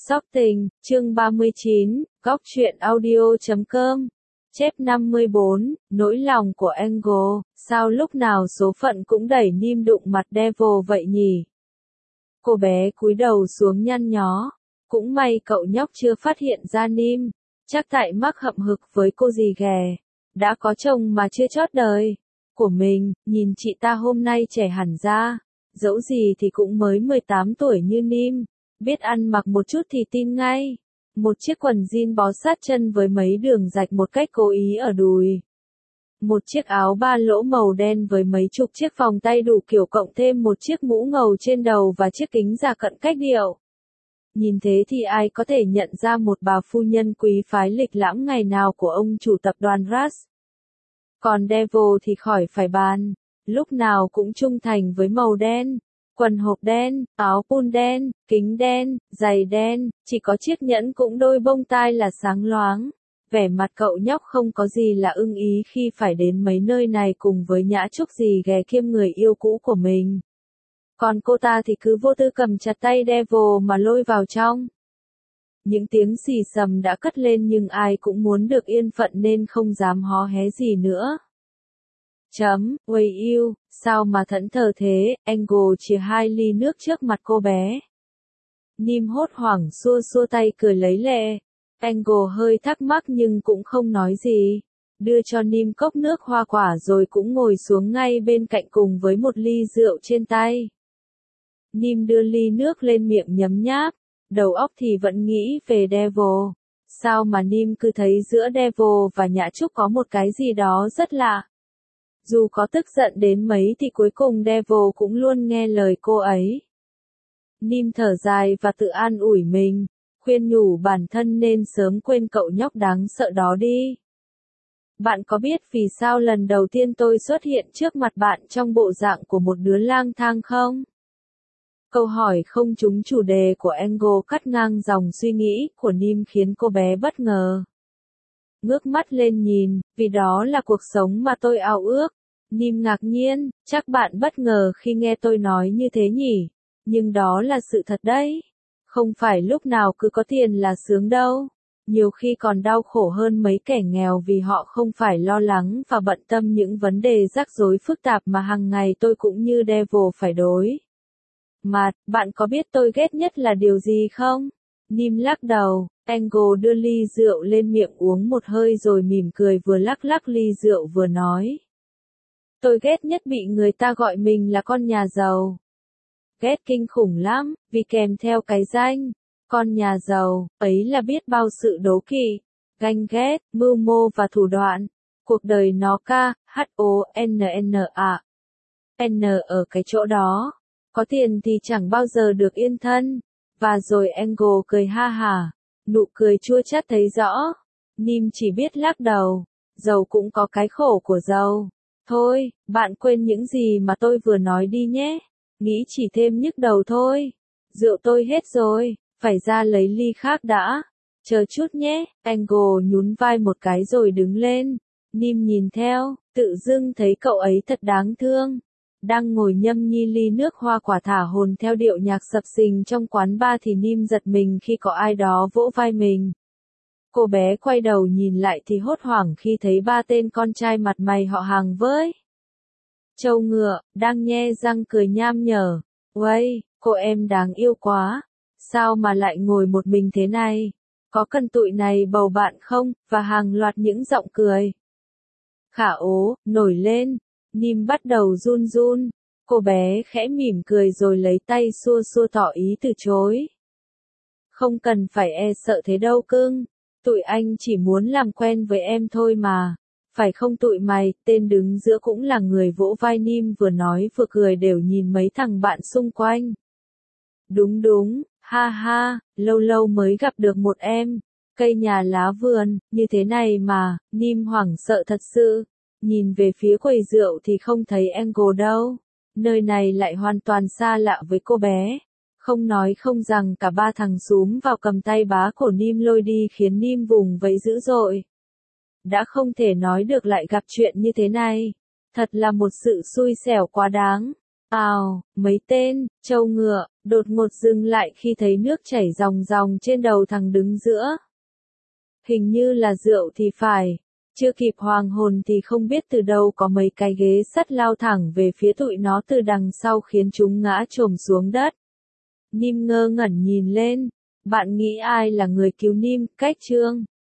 Sóc Tình, chương 39, Góc truyện audio.com. Chép 54, nỗi lòng của Angle, sao lúc nào số phận cũng đẩy Nim đụng mặt Devil vậy nhỉ? Cô bé cúi đầu xuống nhăn nhó. Cũng may cậu nhóc chưa phát hiện ra Nim, chắc tại mắc hậm hực với cô dì ghẻ. Đã có chồng mà chưa chót đời của mình, nhìn chị ta hôm nay trẻ hẳn ra. Dẫu gì thì cũng mới 18 tuổi như Nim. Biết ăn mặc một chút thì tin ngay. Một chiếc quần jean bó sát chân với mấy đường rạch một cách cố ý ở đùi. Một chiếc áo ba lỗ màu đen với mấy chục chiếc vòng tay đủ kiểu cộng thêm một chiếc mũ ngầu trên đầu và chiếc kính rà cận cách điệu. Nhìn thế thì ai có thể nhận ra một bà phu nhân quý phái lịch lãm ngày nào của ông chủ tập đoàn Rush. Còn Devil thì khỏi phải bàn, lúc nào cũng trung thành với màu đen. Quần hộp đen, áo pun đen, kính đen, giày đen, chỉ có chiếc nhẫn cũng đôi bông tai là sáng loáng. Vẻ mặt cậu nhóc không có gì là ưng ý khi phải đến mấy nơi này cùng với Nhã Trúc dì ghẻ kiêm người yêu cũ của mình. Còn cô ta thì cứ vô tư cầm chặt tay Devil mà lôi vào trong. Những tiếng xì xầm đã cất lên nhưng ai cũng muốn được yên phận nên không dám hó hé gì nữa. Way you, sao mà thẫn thờ thế? Angle chìa 2 ly nước trước mặt cô bé. Nim hốt hoảng xua xua tay cười lấy lệ. Angle hơi thắc mắc nhưng cũng không nói gì. Đưa cho Nim cốc nước hoa quả rồi cũng ngồi xuống ngay bên cạnh cùng với một ly rượu trên tay. Nim đưa ly nước lên miệng nhấm nháp. Đầu óc thì vẫn nghĩ về Devil. Sao mà Nim cứ thấy giữa Devil và Nhã Trúc có một cái gì đó rất lạ. Dù có tức giận đến mấy thì cuối cùng Devil cũng luôn nghe lời cô ấy. Nim thở dài và tự an ủi mình, khuyên nhủ bản thân nên sớm quên cậu nhóc đáng sợ đó đi. Bạn có biết vì sao lần đầu tiên tôi xuất hiện trước mặt bạn trong bộ dạng của một đứa lang thang không? Câu hỏi không trúng chủ đề của Angle cắt ngang dòng suy nghĩ của Nim khiến cô bé bất ngờ. Ngước mắt lên nhìn, vì đó là cuộc sống mà tôi ao ước. Nim ngạc nhiên, chắc bạn bất ngờ khi nghe tôi nói như thế nhỉ? Nhưng đó là sự thật đấy. Không phải lúc nào cứ có tiền là sướng đâu. Nhiều khi còn đau khổ hơn mấy kẻ nghèo vì họ không phải lo lắng và bận tâm những vấn đề rắc rối phức tạp mà hàng ngày tôi cũng như Devil phải đối mặt. Bạn có biết tôi ghét nhất là điều gì không? Nim lắc đầu. Angle đưa ly rượu lên miệng uống một hơi rồi mỉm cười vừa lắc lắc ly rượu vừa nói. Tôi ghét nhất bị người ta gọi mình là con nhà giàu. Ghét kinh khủng lắm, vì kèm theo cái danh, con nhà giàu, ấy là biết bao sự đố kỵ, ganh ghét, mưu mô và thủ đoạn. Cuộc đời nó H-O-N-N-A. N ở cái chỗ đó. Có tiền thì chẳng bao giờ được yên thân. Và rồi Angle cười ha hả. Nụ cười chua chát thấy rõ. Nim chỉ biết lắc đầu. Giàu cũng có cái khổ của giàu. Thôi, bạn quên những gì mà tôi vừa nói đi nhé. Nghĩ chỉ thêm nhức đầu thôi. Rượu tôi hết rồi, phải ra lấy ly khác đã. Chờ chút nhé. Angle nhún vai một cái rồi đứng lên. Nim nhìn theo, tự dưng thấy cậu ấy thật đáng thương. Đang ngồi nhâm nhi ly nước hoa quả thả hồn theo điệu nhạc sập sình trong quán bar thì Nim giật mình khi có ai đó vỗ vai mình. Cô bé quay đầu nhìn lại thì hốt hoảng khi thấy 3 tên con trai mặt mày họ hàng với trâu ngựa, đang nhe răng cười nham nhở. Uây, cô em đáng yêu quá. Sao mà lại ngồi một mình thế này? Có cần tụi này bầu bạn không? Và hàng loạt những giọng cười. Khả ố, nổi lên. Nim bắt đầu run run. Cô bé khẽ mỉm cười rồi lấy tay xua xua tỏ ý từ chối. Không cần phải e sợ thế đâu cưng. Tụi anh chỉ muốn làm quen với em thôi mà. Phải không tụi mày? Tên đứng giữa cũng là người vỗ vai Nim vừa nói vừa cười đều nhìn mấy thằng bạn xung quanh. Đúng đúng, ha ha, lâu lâu mới gặp được một em. Cây nhà lá vườn, như thế này mà. Nim hoảng sợ thật sự. Nhìn về phía quầy rượu thì không thấy Angle đâu. Nơi này lại hoàn toàn xa lạ với cô bé. Không nói không rằng cả 3 thằng xúm vào cầm tay bá cổ Nim lôi đi khiến Nim vùng vẫy dữ dội. Đã không thể nói được lại gặp chuyện như thế này. Thật là một sự xui xẻo quá đáng. Ào, mấy tên, trâu ngựa, đột ngột dừng lại khi thấy nước chảy ròng ròng trên đầu thằng đứng giữa. Hình như là rượu thì phải. Chưa kịp hoàng hồn thì không biết từ đâu có mấy cái ghế sắt lao thẳng về phía tụi nó từ đằng sau khiến chúng ngã chồm xuống đất. Nim ngơ ngẩn nhìn lên. Bạn nghĩ ai là người cứu Nim, Cách Trương?